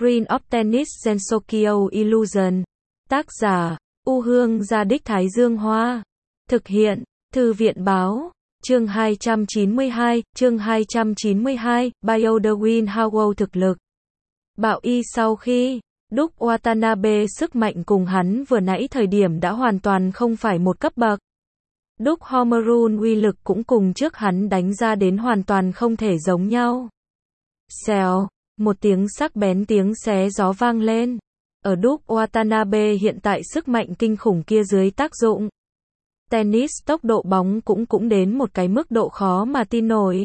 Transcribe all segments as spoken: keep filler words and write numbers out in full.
Screen of Tennis Gensokyo Illusion. Tác giả, U Hương Gia Đích Thái Dương Hoa. Thực hiện, Thư viện Báo. Chương hai trăm chín mươi hai, chương hai trăm chín mươi hai, Biodewin Howell thực lực. Bạo y sau khi Đúc Watanabe sức mạnh cùng hắn vừa nãy thời điểm đã hoàn toàn không phải một cấp bậc. Đúc Homerun uy lực cũng cùng trước hắn đánh ra đến hoàn toàn không thể giống nhau. Xèo, một tiếng sắc bén tiếng xé gió vang lên. Ở Đúc Watanabe hiện tại sức mạnh kinh khủng kia dưới tác dụng. Tennis tốc độ bóng cũng cũng đến một cái mức độ khó mà tin nổi.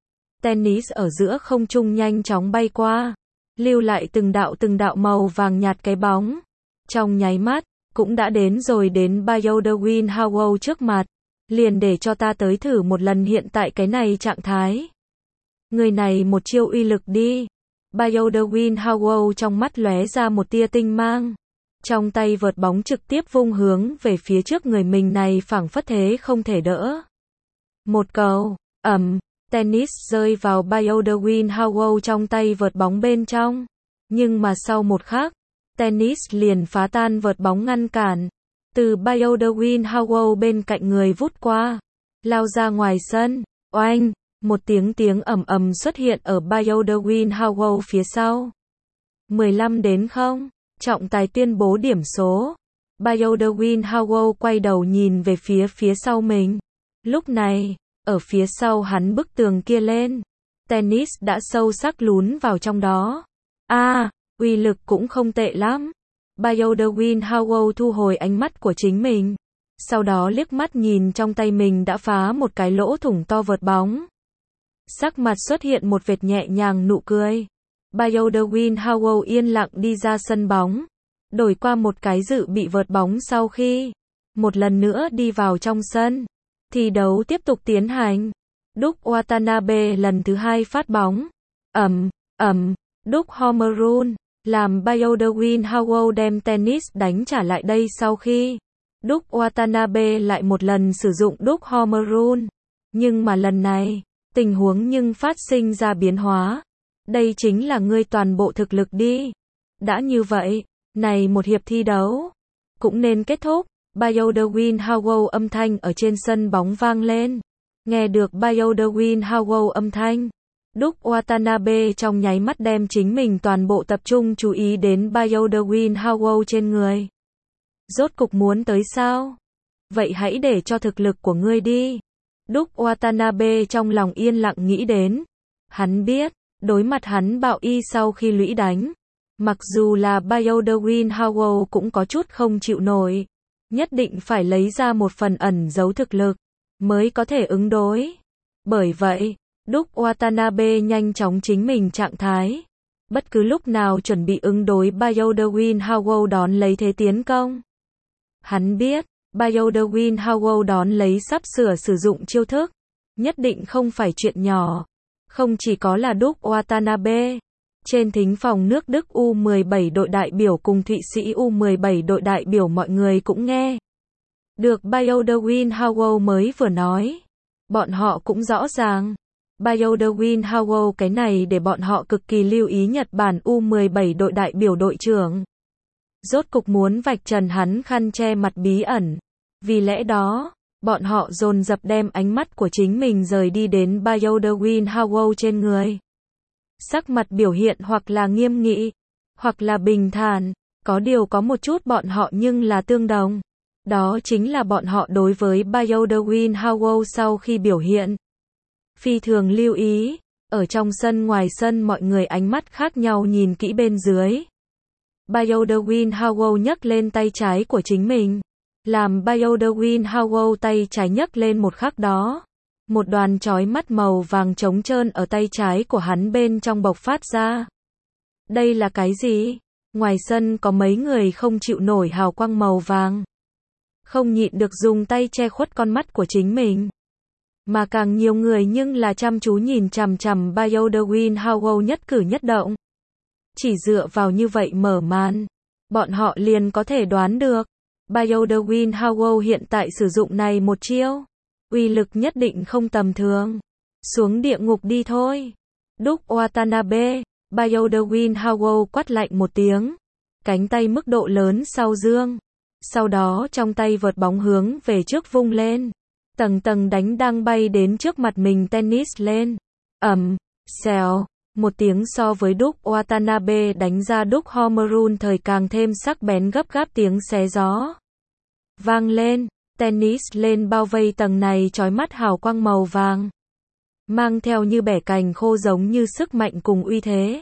Tennis ở giữa không trung nhanh chóng bay qua, lưu lại từng đạo từng đạo màu vàng nhạt cái bóng. Trong nháy mắt, cũng đã đến rồi đến Biodewin Howell trước mặt. Liền để cho ta tới thử một lần hiện tại cái này trạng thái. Người này một chiêu uy lực đi. Biodewin Howell trong mắt lóe ra một tia tinh mang. Trong tay vợt bóng trực tiếp vung hướng về phía trước người mình này phảng phất thế không thể đỡ. Một cầu, ầm, tennis rơi vào Biodewin Howell trong tay vợt bóng bên trong. Nhưng mà sau một khắc, tennis liền phá tan vợt bóng ngăn cản. Từ Biodewin Howell bên cạnh người vút qua, lao ra ngoài sân. Oanh, một tiếng tiếng ầm ầm xuất hiện ở Biodewin Howell phía sau. mười lăm đến không. Trọng tài tuyên bố điểm số. Biodewin Howell quay đầu nhìn về phía phía sau mình. Lúc này, ở phía sau hắn bức tường kia lên, tennis đã sâu sắc lún vào trong đó. A, à, uy lực cũng không tệ lắm. Biodewin Howell thu hồi ánh mắt của chính mình. Sau đó liếc mắt nhìn trong tay mình đã phá một cái lỗ thủng to vợt bóng. Sắc mặt xuất hiện một vệt nhẹ nhàng nụ cười. Biodewin Howell yên lặng đi ra sân bóng, đổi qua một cái dự bị vợt bóng sau khi một lần nữa đi vào trong sân. Thi đấu tiếp tục tiến hành. Đúc Watanabe lần thứ hai phát bóng. Ầm, ầm, Đúc Homerun làm Biodewin Howell đem tennis đánh trả lại đây sau khi Đúc Watanabe lại một lần sử dụng Đúc Homerun. Nhưng mà lần này, tình huống nhưng phát sinh ra biến hóa. Đây chính là ngươi toàn bộ thực lực đi. Đã như vậy, này một hiệp thi đấu cũng nên kết thúc. Biodewin Howell âm thanh ở trên sân bóng vang lên. Nghe được Biodewin Howell âm thanh, Đúc Watanabe trong nháy mắt đem chính mình toàn bộ tập trung chú ý đến Biodewin Howell trên người. Rốt cục muốn tới sao? Vậy hãy để cho thực lực của ngươi đi. Đúc Watanabe trong lòng yên lặng nghĩ đến. Hắn biết, đối mặt hắn bạo y sau khi lũy đánh, mặc dù là Biodewin Howell cũng có chút không chịu nổi. Nhất định phải lấy ra một phần ẩn giấu thực lực, mới có thể ứng đối. Bởi vậy, Đúc Watanabe nhanh chóng chính mình trạng thái. Bất cứ lúc nào chuẩn bị ứng đối Biodewin Howell đón lấy thế tiến công. Hắn biết, Biodewin Howell đón lấy sắp sửa sử dụng chiêu thức. Nhất định không phải chuyện nhỏ. Không chỉ có là Đúc Watanabe. Trên thính phòng nước Đức U mười bảy đội đại biểu cùng Thụy Sĩ U mười bảy đội đại biểu mọi người cũng nghe được Biodewin Howell mới vừa nói. Bọn họ cũng rõ ràng. Biodewin Howell cái này để bọn họ cực kỳ lưu ý Nhật Bản U mười bảy đội đại biểu đội trưởng. Rốt cục muốn vạch trần hắn khăn che mặt bí ẩn. Vì lẽ đó, bọn họ dồn dập đem ánh mắt của chính mình rời đi đến Biodewin Howell trên người. Sắc mặt biểu hiện hoặc là nghiêm nghị, hoặc là bình thản, có điều có một chút bọn họ nhưng là tương đồng. Đó chính là bọn họ đối với Biodewin Howell sau khi biểu hiện. Phi thường lưu ý, ở trong sân ngoài sân mọi người ánh mắt khác nhau nhìn kỹ bên dưới. Biodewin Howell nhấc lên tay trái của chính mình. Làm Biodewin Howell tay trái nhấc lên một khắc đó. Một đoàn chói mắt màu vàng trống trơn ở tay trái của hắn bên trong bộc phát ra. Đây là cái gì? Ngoài sân có mấy người không chịu nổi hào quang màu vàng. Không nhịn được dùng tay che khuất con mắt của chính mình. Mà càng nhiều người nhưng là chăm chú nhìn chằm chằm Biodewin Howell nhất cử nhất động. Chỉ dựa vào như vậy mở màn, bọn họ liền có thể đoán được. Biodewin Howell hiện tại sử dụng này một chiêu. Uy lực nhất định không tầm thường. Xuống địa ngục đi thôi. Đúc Watanabe, Baldwin Howell quát lạnh một tiếng, cánh tay mức độ lớn sau dương. Sau đó trong tay vợt bóng hướng về trước vung lên, tầng tầng đánh đang bay đến trước mặt mình tennis lên. Ầm, xèo, một tiếng so với đúc Watanabe đánh ra đúc Homerun thời càng thêm sắc bén gấp gáp tiếng xé gió. Vang lên, tennis lên bao vây tầng này chói mắt hào quang màu vàng, mang theo như bẻ cành khô giống như sức mạnh cùng uy thế.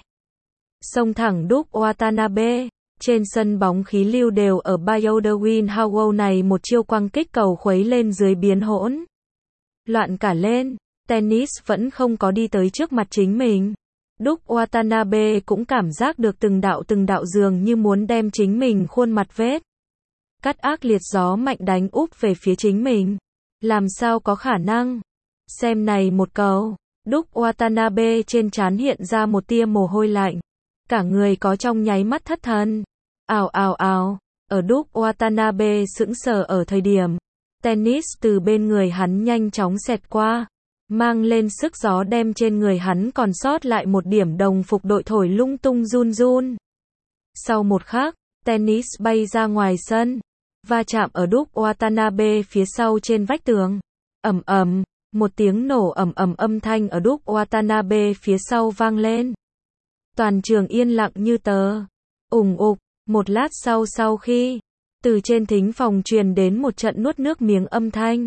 Xông thẳng đúc Watanabe, trên sân bóng khí lưu đều ở Baldwin Howell này một chiêu quăng kích cầu khuấy lên dưới biến hỗn loạn cả lên, tennis vẫn không có đi tới trước mặt chính mình. Đúc Watanabe cũng cảm giác được từng đạo từng đạo dường như muốn đem chính mình khuôn mặt vết cắt ác liệt gió mạnh đánh úp về phía chính mình. Làm sao có khả năng? Xem này một cầu. Đúc Watanabe trên trán hiện ra một tia mồ hôi lạnh. Cả người có trong nháy mắt thất thần. Ào ào ào. Ở đúc Watanabe sững sờ ở thời điểm, tennis từ bên người hắn nhanh chóng xẹt qua, mang lên sức gió đem trên người hắn còn sót lại một điểm đồng phục đội thổi lung tung run run. Sau một khắc, tennis bay ra ngoài sân, va chạm ở đúc Watanabe phía sau trên vách tường. Ầm ầm, một tiếng nổ ầm ầm âm thanh ở đúc Watanabe phía sau vang lên. Toàn trường yên lặng như tờ. Ùng ục, một lát sau sau khi từ trên thính phòng truyền đến một trận nuốt nước miếng âm thanh.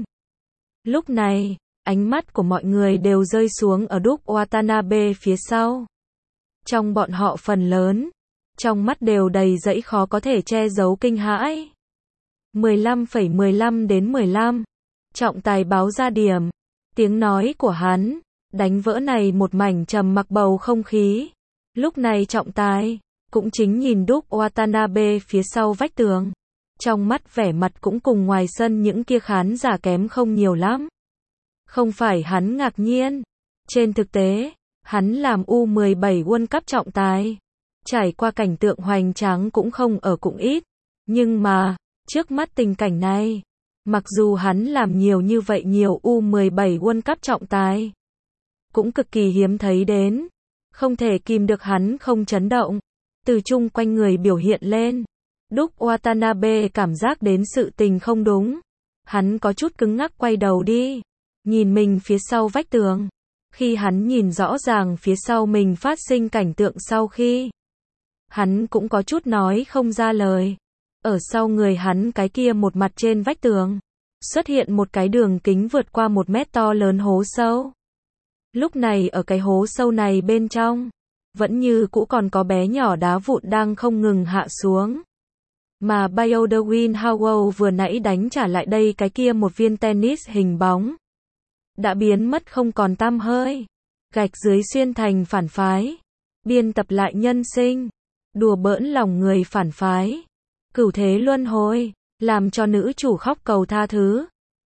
Lúc này, ánh mắt của mọi người đều rơi xuống ở đúc Watanabe phía sau. Trong bọn họ phần lớn, trong mắt đều đầy dẫy khó có thể che giấu kinh hãi. mười lăm phẩy mười lăm đến mười lăm. Trọng tài báo ra điểm. Tiếng nói của hắn đánh vỡ này một mảnh trầm mặc bầu không khí. Lúc này trọng tài cũng chính nhìn đúc Watanabe phía sau vách tường. Trong mắt vẻ mặt cũng cùng ngoài sân những kia khán giả kém không nhiều lắm. Không phải hắn ngạc nhiên. Trên thực tế, hắn làm U mười bảy World Cup trọng tài. Trải qua cảnh tượng hoành tráng cũng không ở cũng ít. Nhưng mà, trước mắt tình cảnh này, mặc dù hắn làm nhiều như vậy nhiều U mười bảy World Cup trọng tài, cũng cực kỳ hiếm thấy đến. Không thể kìm được hắn không chấn động. Từ chung quanh người biểu hiện lên. Đúc Watanabe cảm giác đến sự tình không đúng. Hắn có chút cứng ngắc quay đầu đi. Nhìn mình phía sau vách tường. Khi hắn nhìn rõ ràng phía sau mình phát sinh cảnh tượng sau khi, hắn cũng có chút nói không ra lời. Ở sau người hắn cái kia một mặt trên vách tường, xuất hiện một cái đường kính vượt qua một mét to lớn hố sâu. Lúc này ở cái hố sâu này bên trong, vẫn như cũ còn có bé nhỏ đá vụn đang không ngừng hạ xuống. Mà Baldwin Howell vừa nãy đánh trả lại đây cái kia một viên tennis hình bóng, đã biến mất không còn tăm hơi. Gạch dưới xuyên thành phản phái. Biên tập lại nhân sinh. Đùa bỡn lòng người phản phái. Cửu thế luân hồi. Làm cho nữ chủ khóc cầu tha thứ.